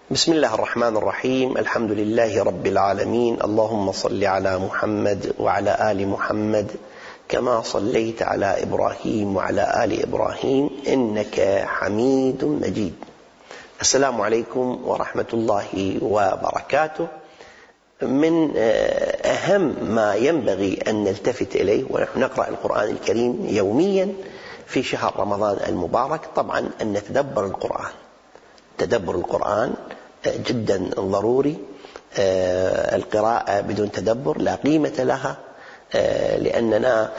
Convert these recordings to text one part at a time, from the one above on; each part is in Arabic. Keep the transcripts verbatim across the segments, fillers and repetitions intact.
بسم الله الرحمن الرحيم. الحمد لله رب العالمين. اللهم صل على محمد وعلى آل محمد كما صليت على إبراهيم وعلى آل إبراهيم إنك حميد مجيد. السلام عليكم ورحمة الله وبركاته. من أهم ما ينبغي أن نلتفت إليه ونحن نقرأ القرآن الكريم يوميا في شهر رمضان المبارك طبعا أن نتدبر القرآن. تدبر القرآن جدا ضروري. القراءة بدون تدبر لا قيمة لها، لأننا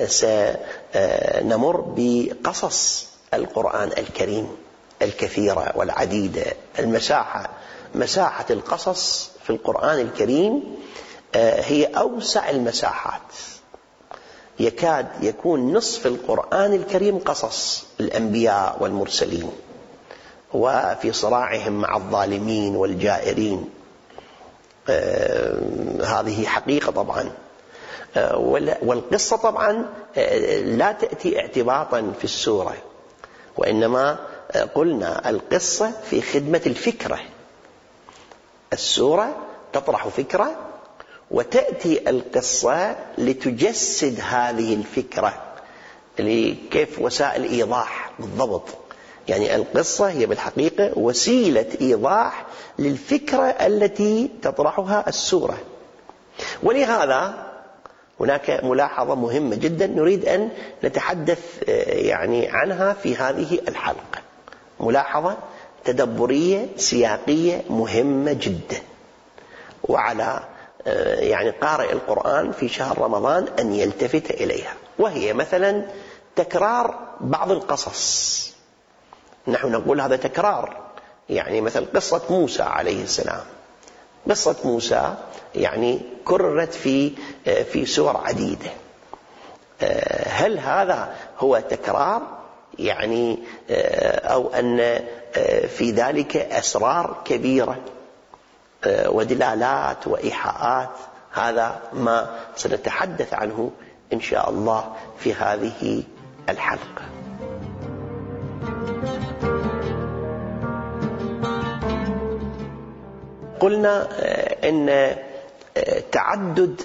سنمر بقصص القرآن الكريم الكثيرة والعديدة. المساحة مساحة القصص في القرآن الكريم هي أوسع المساحات، يكاد يكون نصف القرآن الكريم قصص الأنبياء والمرسلين وفي صراعهم مع الظالمين والجائرين. آه هذه حقيقة طبعا. آه والقصة طبعا آه لا تأتي اعتباطا في السورة، وإنما آه قلنا القصة في خدمة الفكرة. السورة تطرح فكرة وتأتي القصة لتجسد هذه الفكرة، كيف وسائل إيضاح بالضبط. يعني القصة هي بالحقيقة وسيلة إيضاح للفكرة التي تطرحها السورة. ولهذا هناك ملاحظة مهمة جدا نريد أن نتحدث يعني عنها في هذه الحلقة، ملاحظة تدبرية سياقية مهمة جدا، وعلى يعني قارئ القرآن في شهر رمضان أن يلتفت إليها. وهي مثلا تكرار بعض القصص. نحن نقول هذا تكرار، يعني مثل قصة موسى عليه السلام. قصة موسى يعني كررت في في سور عديدة. هل هذا هو تكرار يعني أو أن في ذلك أسرار كبيرة ودلالات وإيحاءات؟ هذا ما سنتحدث عنه إن شاء الله في هذه الحلقة. قلنا إن تعدد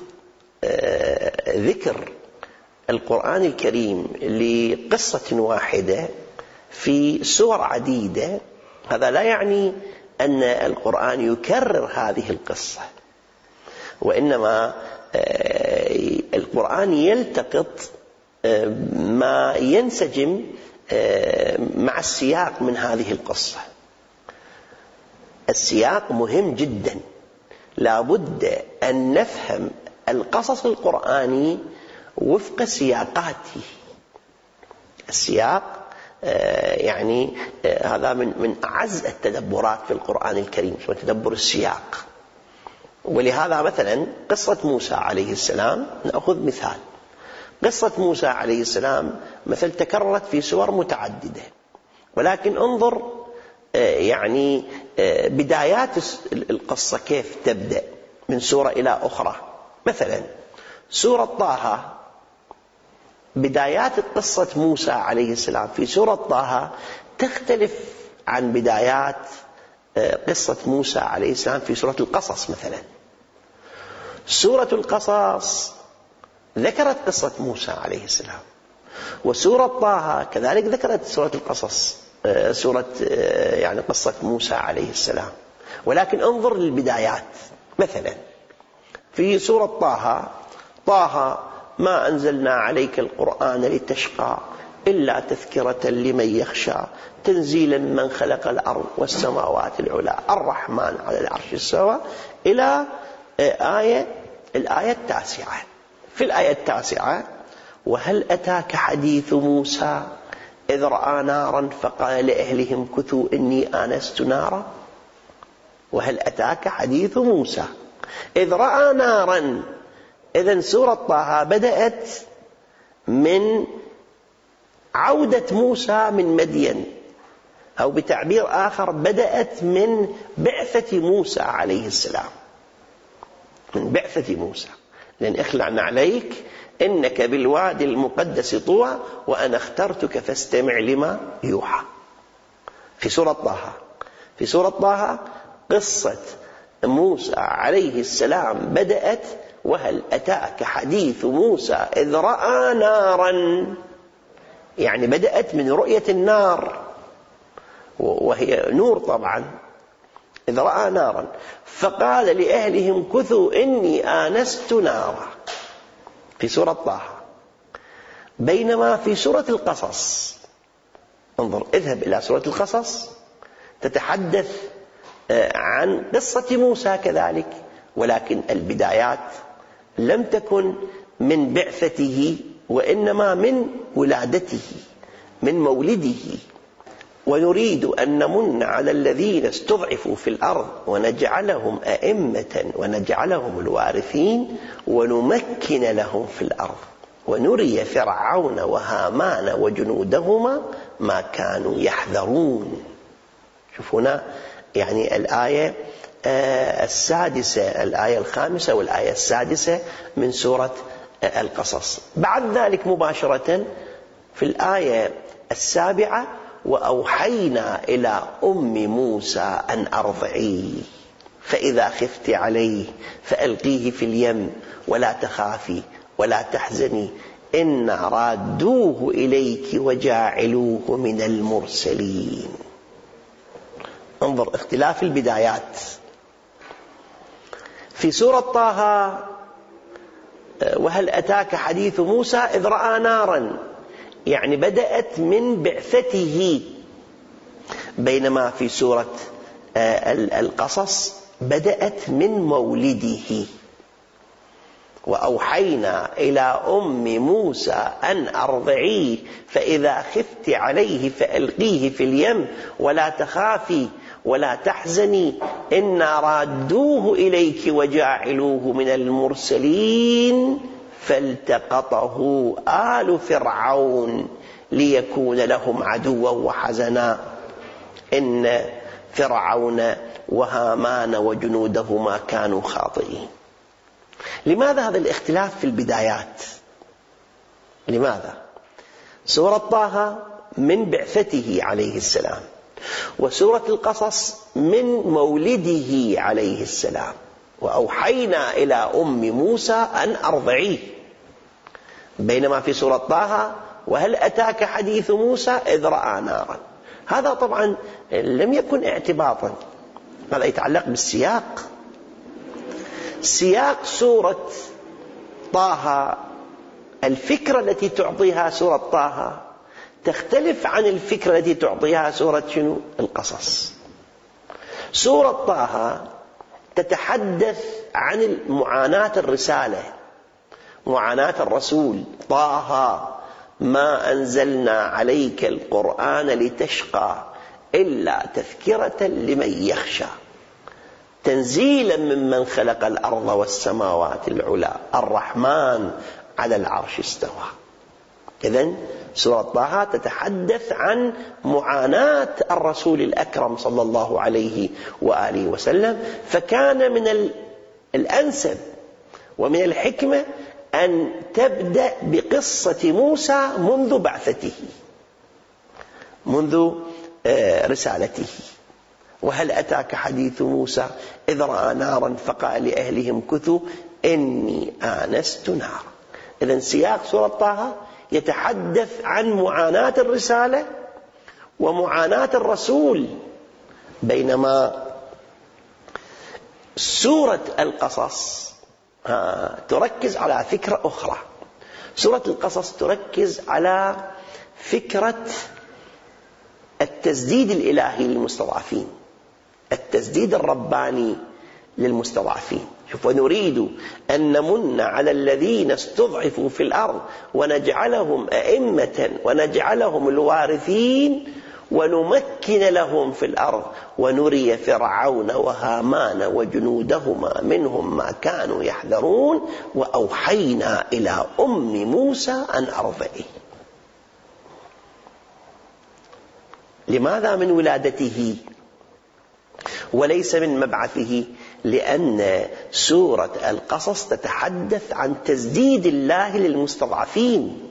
ذكر القرآن الكريم لقصة واحدة في سور عديدة هذا لا يعني أن القرآن يكرر هذه القصة، وإنما القرآن يلتقط ما ينسجم مع السياق من هذه القصة. السياق مهم جدا، لا بد أن نفهم القصص القرآني وفق سياقاته. السياق يعني هذا من من أعز التدبرات في القرآن الكريم، تدبر السياق. ولهذا مثلا قصة موسى عليه السلام نأخذ مثال. قصة موسى عليه السلام مثل تكررت في سور متعددة، ولكن انظر يعني بدايات القصة كيف تبدأ من سورة إلى أخرى. مثلا سورة طه، بدايات قصة موسى عليه السلام في سورة طه تختلف عن بدايات قصة موسى عليه السلام في سورة القصص. مثلا سورة القصص ذكرت قصة موسى عليه السلام، وسورة طه كذلك ذكرت سورة القصص، سورة يعني قصة موسى عليه السلام. ولكن انظر للبدايات. مثلا في سورة طه، طه ما أنزلنا عليك القرآن لتشقى إلا تذكرة لمن يخشى تنزيلا من خلق الأرض والسماوات العلى الرحمن على العرش استوى، إلى آية الآية التاسعة. في الآية التاسعة وهل أتاك حديث موسى إذ رأى نارا فقال لأهلهم كثوا إني آنست نارا. وهل أتاك حديث موسى إذ رأى نارا. إذن سورة طه بدأت من عودة موسى من مدين، أو بتعبير آخر بدأت من بعثة موسى عليه السلام، من بعثة موسى. لأن اخلعنا عليك إنك بالوادي المقدس طوى وأنا اخترتك فاستمع لما يوحى. في سورة طه في سورة طه قصة موسى عليه السلام بدأت وهل أتاك حديث موسى إذ رأى نارا، يعني بدأت من رؤية النار وهي نور طبعا، إذ رأى نارا فقال لأهلهم كثوا إني آنست نارا في سورة طه. بينما في سورة القصص، انظر اذهب إلى سورة القصص، تتحدث عن قصة موسى كذلك، ولكن البدايات لم تكن من بعثته وإنما من ولادته، من مولده. ونريد أن نمن على الذين استضعفوا في الأرض ونجعلهم أئمة ونجعلهم الوارثين ونمكن لهم في الأرض ونري فرعون وهامان وجنودهما ما كانوا يحذرون. شوف هنا يعني الآية السادسة، الآية الخامسة والآية السادسة من سورة القصص. بعد ذلك مباشرة في الآية السابعة وأوحينا إلى أم موسى أن أرضعيه فإذا خفت عليه فألقيه في اليم ولا تخافي ولا تحزني إنا رادوه إليك وجاعلوه من المرسلين. انظر اختلاف البدايات. في سورة طه وهل أتاك حديث موسى إذ رأى نارا، يعني بدأت من بعثته، بينما في سورة القصص بدأت من مولده. وأوحينا إلى أم موسى أن أرضعيه فإذا خفت عليه فألقيه في اليم ولا تخافي ولا تحزني إنا رادوه إليك وجاعلوه من المرسلين فالتقطه آل فرعون ليكون لهم عدوا وحزنا إن فرعون وهامان وجنودهما كانوا خاطئين. لماذا هذا الاختلاف في البدايات؟ لماذا؟ سورة طه من بعثته عليه السلام، وسورة القصص من مولده عليه السلام. وأوحينا إلى أم موسى أن أرضعيه، بينما في سورة طه وهل أتاك حديث موسى إذ رأى نارا. هذا طبعا لم يكن اعتباطا، هذا يتعلق بالسياق. سياق سورة طه، الفكرة التي تعطيها سورة طه تختلف عن الفكرة التي تعطيها سورة شنو؟ القصص. سورة طه تتحدث عن معاناة الرسالة، معاناة الرسول. طه ما أنزلنا عليك القرآن لتشقى إلا تذكرة لمن يخشى تنزيلا ممن خلق الأرض والسماوات العلى الرحمن على العرش استوى. إذن سورة طه تتحدث عن معاناة الرسول الأكرم صلى الله عليه وآله وسلم، فكان من الأنسب ومن الحكمة أن تبدأ بقصة موسى منذ بعثته، منذ رسالته. وهل أتاك حديث موسى إذ رأى نارا فقال لأهلهم كثوا إني آنست نارا. إذن سياق سورة طه يتحدث عن معاناة الرسالة ومعاناة الرسول، بينما سورة القصص تركز على فكرة أخرى. سورة القصص تركز على فكرة التسديد الإلهي للمستضعفين، التسديد الرباني للمستضعفين. شوف، ونريد أن نمن على الذين استضعفوا في الأرض ونجعلهم أئمة ونجعلهم الوارثين ونمكن لهم في الأرض ونري فرعون وهامان وجنودهما منهم ما كانوا يحذرون وأوحينا إلى أم موسى أن أرضعيه. لماذا من ولادته وليس من مبعثه؟ لأن سورة القصص تتحدث عن تسديد الله للمستضعفين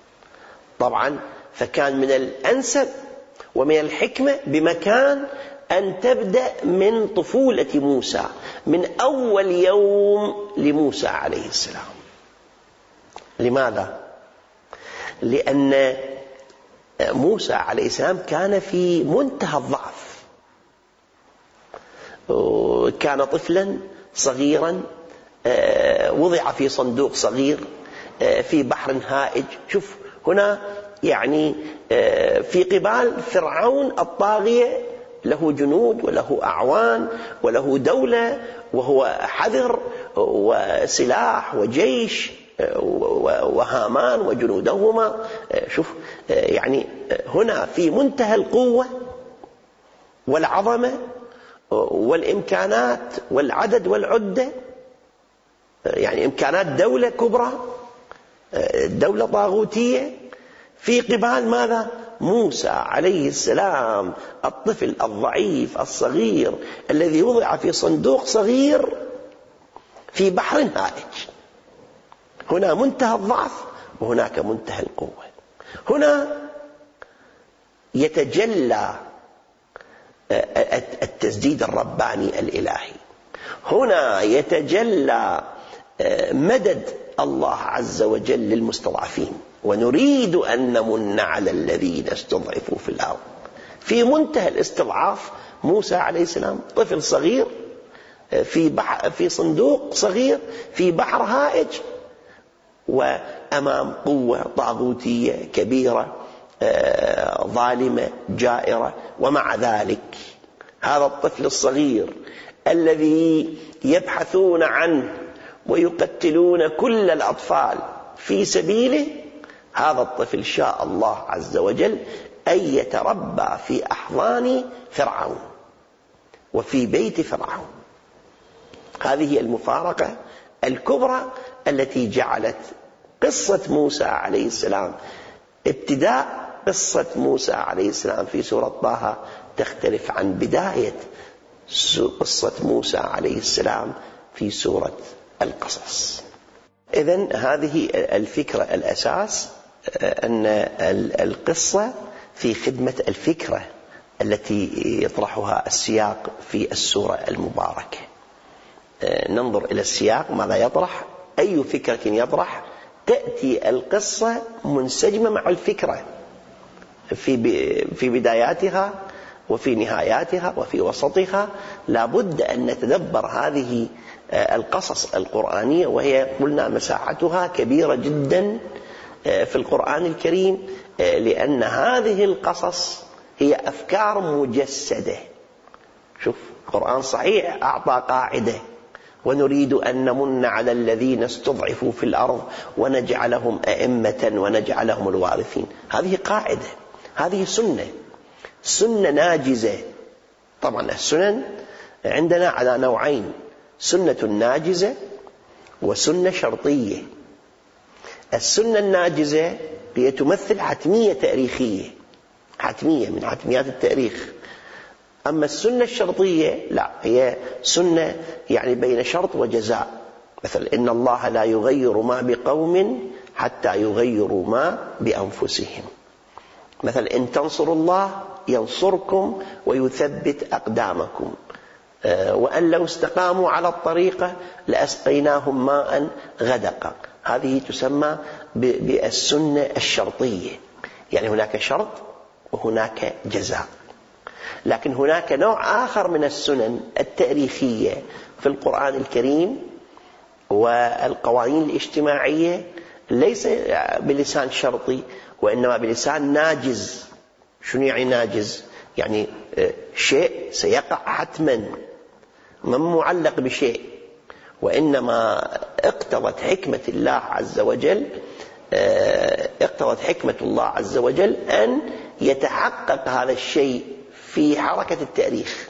طبعا، فكان من الأنسب ومن الحكمة بمكان أن تبدأ من طفولة موسى، من أول يوم لموسى عليه السلام. لماذا؟ لأن موسى عليه السلام كان في منتهى الضعف، كان طفلا صغيرا وضع في صندوق صغير في بحر هائج. شوف هنا يعني في قبال فرعون الطاغية، له جنود وله أعوان وله دولة، وهو حذر وسلاح وجيش وهامان وجنودهما. شوف يعني هنا في منتهى القوة والعظمة والإمكانات والعدد والعدة، يعني إمكانات دولة كبرى، دولة طاغوتية، في قبال ماذا؟ موسى عليه السلام الطفل الضعيف الصغير الذي وضع في صندوق صغير في بحر هائج. هنا منتهى الضعف وهناك منتهى القوة. هنا يتجلى التسديد الرباني الإلهي، هنا يتجلى مدد الله عز وجل للمستضعفين. ونريد أن نمن على الذين استضعفوا في الأرض. في منتهى الاستضعاف موسى عليه السلام طفل صغير في بحر، في صندوق صغير في بحر هائج، وأمام قوة طاغوتية كبيرة ظالمة جائرة. ومع ذلك هذا الطفل الصغير الذي يبحثون عنه ويقتلون كل الأطفال في سبيله، هذا الطفل شاء الله عز وجل أن يتربى في أحضان فرعون وفي بيت فرعون. هذه المفارقة الكبرى التي جعلت قصة موسى عليه السلام، ابتداء قصة موسى عليه السلام في سورة طه تختلف عن بداية قصة موسى عليه السلام في سورة القصص. إذن هذه الفكرة الأساس، أن القصة في خدمة الفكرة التي يطرحها السياق في السورة المباركة. ننظر إلى السياق ماذا يطرح، أي فكرة يطرح. تأتي القصة منسجمة مع الفكرة في في بداياتها وفي نهاياتها وفي وسطها. لابد أن نتدبر هذه القصص القرآنية، وهي قلنا مساحتها كبيرة جدا في القرآن الكريم، لأن هذه القصص هي أفكار مجسدة. شوف القرآن صحيح أعطى قاعدة: ونريد أن نمن على الذين استضعفوا في الأرض ونجعلهم أئمة ونجعلهم الوارثين. هذه قاعدة، هذه سنة، سنة ناجزة. طبعا السنن عندنا على نوعين: سنة ناجزة وسنة شرطية. السنة الناجزة هي تمثل حتمية تاريخية، حتمية من حتميات التاريخ. أما السنة الشرطية لا، هي سنة يعني بين شرط وجزاء. مثل إن الله لا يغير ما بقوم حتى يغيروا ما بأنفسهم. مثل إن تنصروا الله ينصركم ويثبت أقدامكم، وأن لو استقاموا على الطريقة لأسقيناهم ماء غدقا. هذه تسمى بالسنة الشرطية، يعني هناك شرط وهناك جزاء. لكن هناك نوع آخر من السنن التاريخية في القرآن الكريم والقوانين الاجتماعية، ليس بلسان شرطي وإنما بلسان ناجز. شنو يعني ناجز؟ يعني شيء سيقع حتما، ما معلق بشيء، وإنما اقتضت حكمة الله عز وجل اقتضت حكمة الله عز وجل أن يتحقق هذا الشيء في حركة التاريخ،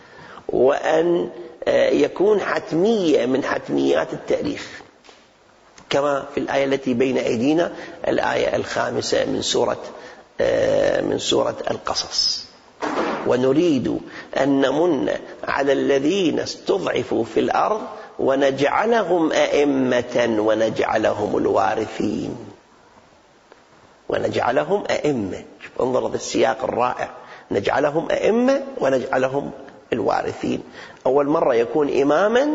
وأن يكون حتمية من حتميات التاريخ، كما في الآية التي بين أيدينا، الآية الخامسة من سورة من سورة القصص: ونريد أن نمن على الذين استضعفوا في الأرض ونجعلهم أئمة ونجعلهم الوارثين. ونجعلهم أئمة. انظر هذا السياق الرائع نجعلهم أئمة ونجعلهم الوارثين. أول مرة يكون إماما،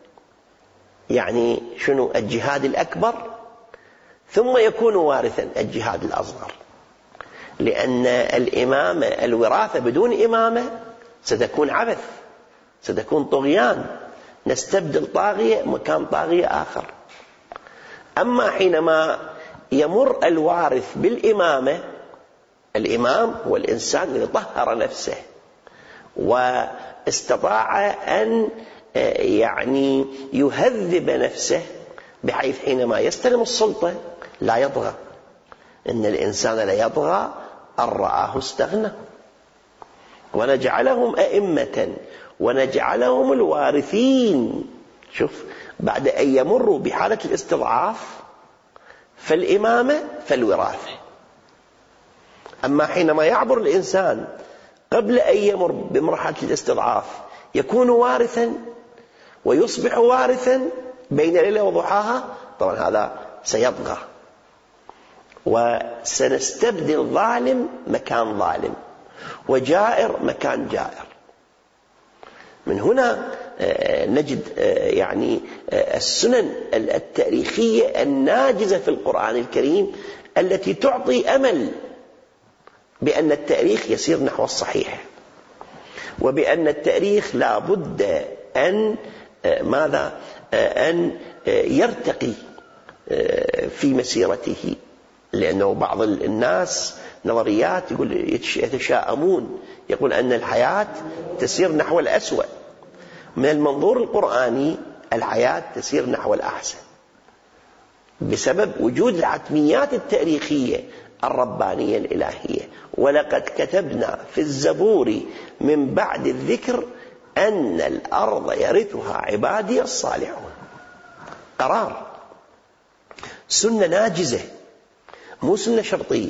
يعني شنو الجهاد الأكبر، ثم يكون وارثا الجهاد الأصغر، لأن الإمامة الوراثة بدون إمامة ستكون عبث، ستكون طغيان، نستبدل طاغية مكان طاغية آخر. أما حينما يمر الوارث بالإمامة، الإمام هو الإنسان اللي طهر نفسه واستطاع أن يعني يهذب نفسه، بحيث حينما يستلم السلطة لا يطغى. إن الإنسان لا يطغى أن رآه استغنى. ونجعلهم أئمة ونجعلهم الوارثين. شوف، بعد أن يمروا بحالة الاستضعاف فالإمامة فالوراثة. أما حينما يعبر الإنسان قبل أن يمر بمرحلة الاستضعاف يكون وارثا ويصبح وارثا بين ليلة وضحاها، طبعا هذا سيطغى، وسنستبدل ظالم مكان ظالم وجائر مكان جائر. من هنا نجد يعني السنن التاريخية الناجزة في القرآن الكريم التي تعطي أمل بأن التاريخ يسير نحو الصحيح، وبأن التاريخ لا بد أن ماذا أن يرتقي في مسيرته. لأنه بعض الناس نظريات يقول يتشائمون، يقول أن الحياة تسير نحو الأسوأ. من المنظور القرآني الحياة تسير نحو الأحسن بسبب وجود الحتميات التاريخية الربانية الإلهية. ولقد كتبنا في الزبور من بعد الذكر أن الأرض يرثها عبادي الصالحون. قرار، سنة ناجزة، مو سنة شرطية.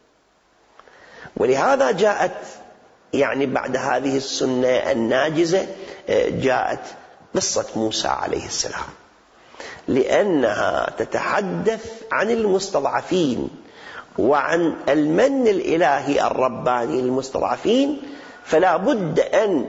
ولهذا جاءت يعني بعد هذه السنة الناجزة جاءت قصة موسى عليه السلام، لأنها تتحدث عن المستضعفين وعن المن الإلهي الرباني للمستضعفين. فلا بد أن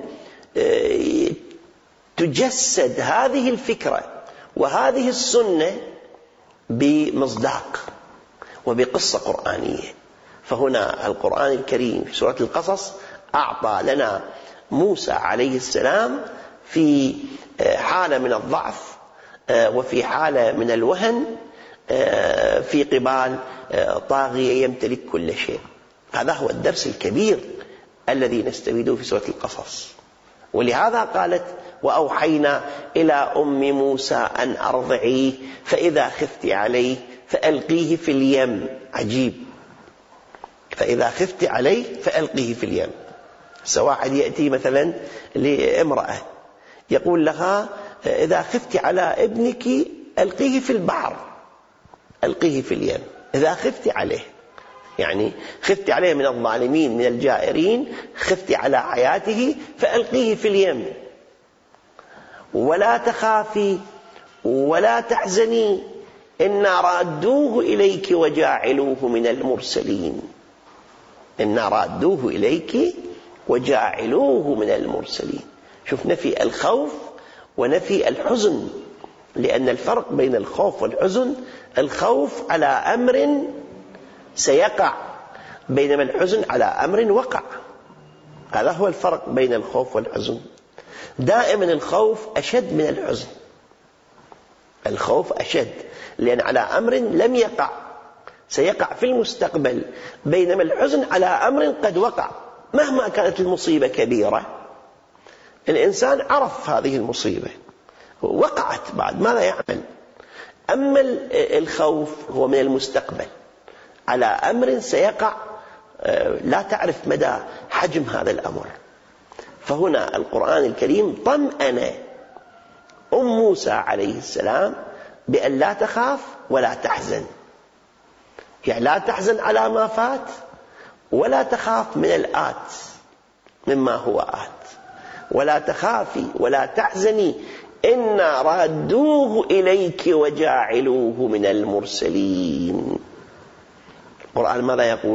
تجسد هذه الفكرة وهذه السنة بمصداق وبقصة قرآنية. فهنا القرآن الكريم في سورة القصص أعطى لنا موسى عليه السلام في حالة من الضعف وفي حالة من الوهن في قبال طاغية يمتلك كل شيء. هذا هو الدرس الكبير الذي نستفيده في سورة القصص. ولهذا قالت وأوحينا إلى أم موسى أن أرضعيه فإذا خفت عليه فألقيه في اليم. عجيب، فإذا خفت عليه فألقيه في اليم. سواحد يأتي مثلا لامرأة يقول لها إذا خفت على ابنك ألقيه في البحر، ألقيه في اليم. إذا خفت عليه، يعني خفت عليه من الظالمين من الجائرين، خفت على حياته فألقيه في اليم. ولا تخافي ولا تحزني إنا رادوه إليك وجاعلوه من المرسلين. إنا رادوه إليك وجاعلوه من المرسلين. شوف، نفي الخوف ونفي الحزن، لأن الفرق بين الخوف والحزن الخوف على أمر سيقع، بينما الحزن على أمر وقع. هذا هو الفرق بين الخوف والحزن. دائما الخوف أشد من الحزن، الخوف أشد لأن على أمر لم يقع سيقع في المستقبل، بينما الحزن على أمر قد وقع. مهما كانت المصيبة كبيرة الإنسان عرف هذه المصيبة وقعت بعد، ماذا يعمل؟ أما الخوف هو من المستقبل على أمر سيقع لا تعرف مدى حجم هذا الأمر. فهنا القرآن الكريم طمأن أم موسى عليه السلام بأن لا تخاف ولا تحزن، يعني لا تحزن على ما فات ولا تخاف من الآت مما هو آت، ولا تخافي ولا تحزني إنا رادوه إليك وجاعلوه من المرسلين. القرآن ماذا يقول؟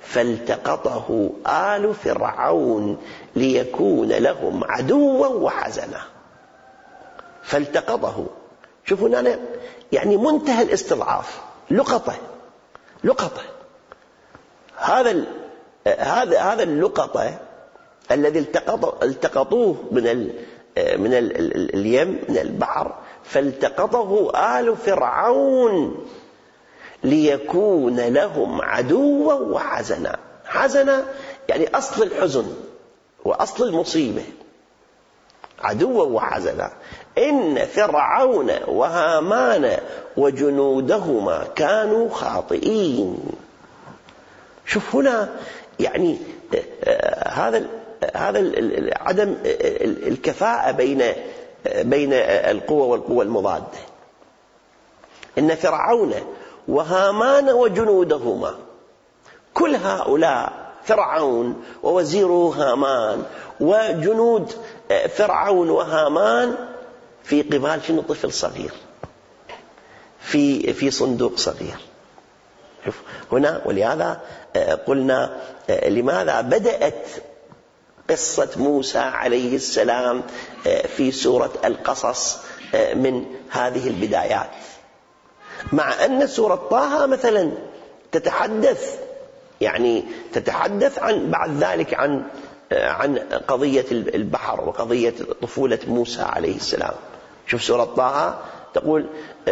فالتقطه آل فرعون ليكون لهم عدوا وحزنا. فالتقطه، شوفوا هنا يعني منتهى الاستضعاف، لقطة لقطة هذا هذا هذا اللقطة الذي التقط التقطوه من ال من ال اليم من البحر، فالتقطه آل فرعون ليكون لهم عدوا وحزنا. حزنا يعني أصل الحزن وأصل المصيبة، عدوا وحزنا. إن فرعون وهامان وجنودهما كانوا خاطئين. شوف هنا يعني هذا هذا عدم الكفاءة بين بين القوة والقوة المضادة. إن فرعون وهامان وجنودهما، كل هؤلاء، فرعون ووزيره هامان وجنود فرعون وهامان، في قبال شنو؟ طفل صغير في في صندوق صغير. شوف هنا، ولهذا قلنا لماذا بدأت قصة موسى عليه السلام في سورة القصص من هذه البدايات، مع أن سورة طه مثلا تتحدث يعني تتحدث عن بعد ذلك عن عن قضية البحر وقضية طفولة موسى عليه السلام. شوف سورة طه تقول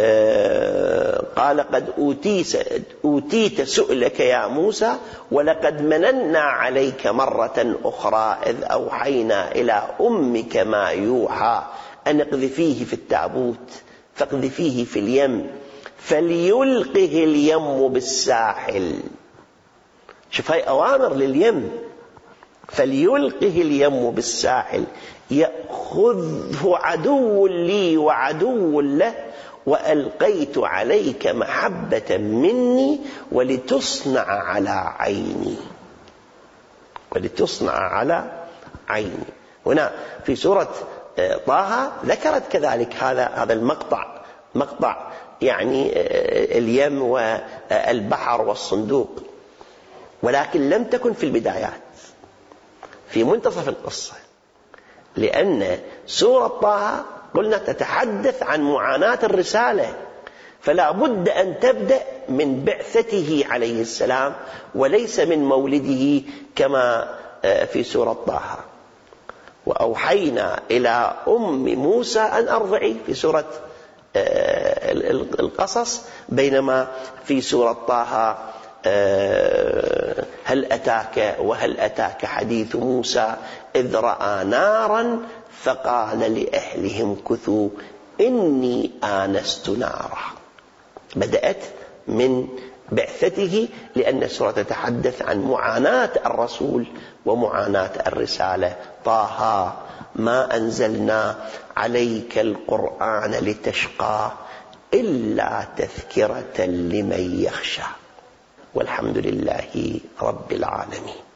قال قد أوتيت, أوتيت سؤلك يا موسى ولقد مننا عليك مرة أخرى إذ أوحينا إلى أمك ما يوحى أن اقذفيه في التابوت فاقذفيه في اليم فليلقه اليم بالساحل. شوف هاي أوامر لليم، فليلقه اليم بالساحل يأخذه عدو لي وعدو له وألقيت عليك محبة مني ولتصنع على عيني، ولتصنع على عيني. هنا في سورة طه ذكرت كذلك هذا هذا المقطع، مقطع يعني اليم والبحر والصندوق، ولكن لم تكن في البدايات، في منتصف القصة، لأن سورة طه قلنا تتحدث عن معاناة الرسالة، فلا بد أن تبدأ من بعثته عليه السلام وليس من مولده كما في سورة طه. وأوحينا إلى أم موسى أن أرضعيه في سورة القصص، بينما في سورة طه هل أتاك وهل أتاك حديث موسى إذ رأى نارا فقال لأهلهم كثوا إني آنست نارا. بدأت من بعثته، لأن السورة تتحدث عن معاناة الرسول ومعاناة الرسالة. طه ما أنزلنا عليك القرآن لتشقى إلا تذكرة لمن يخشى، والحمد لله رب العالمين.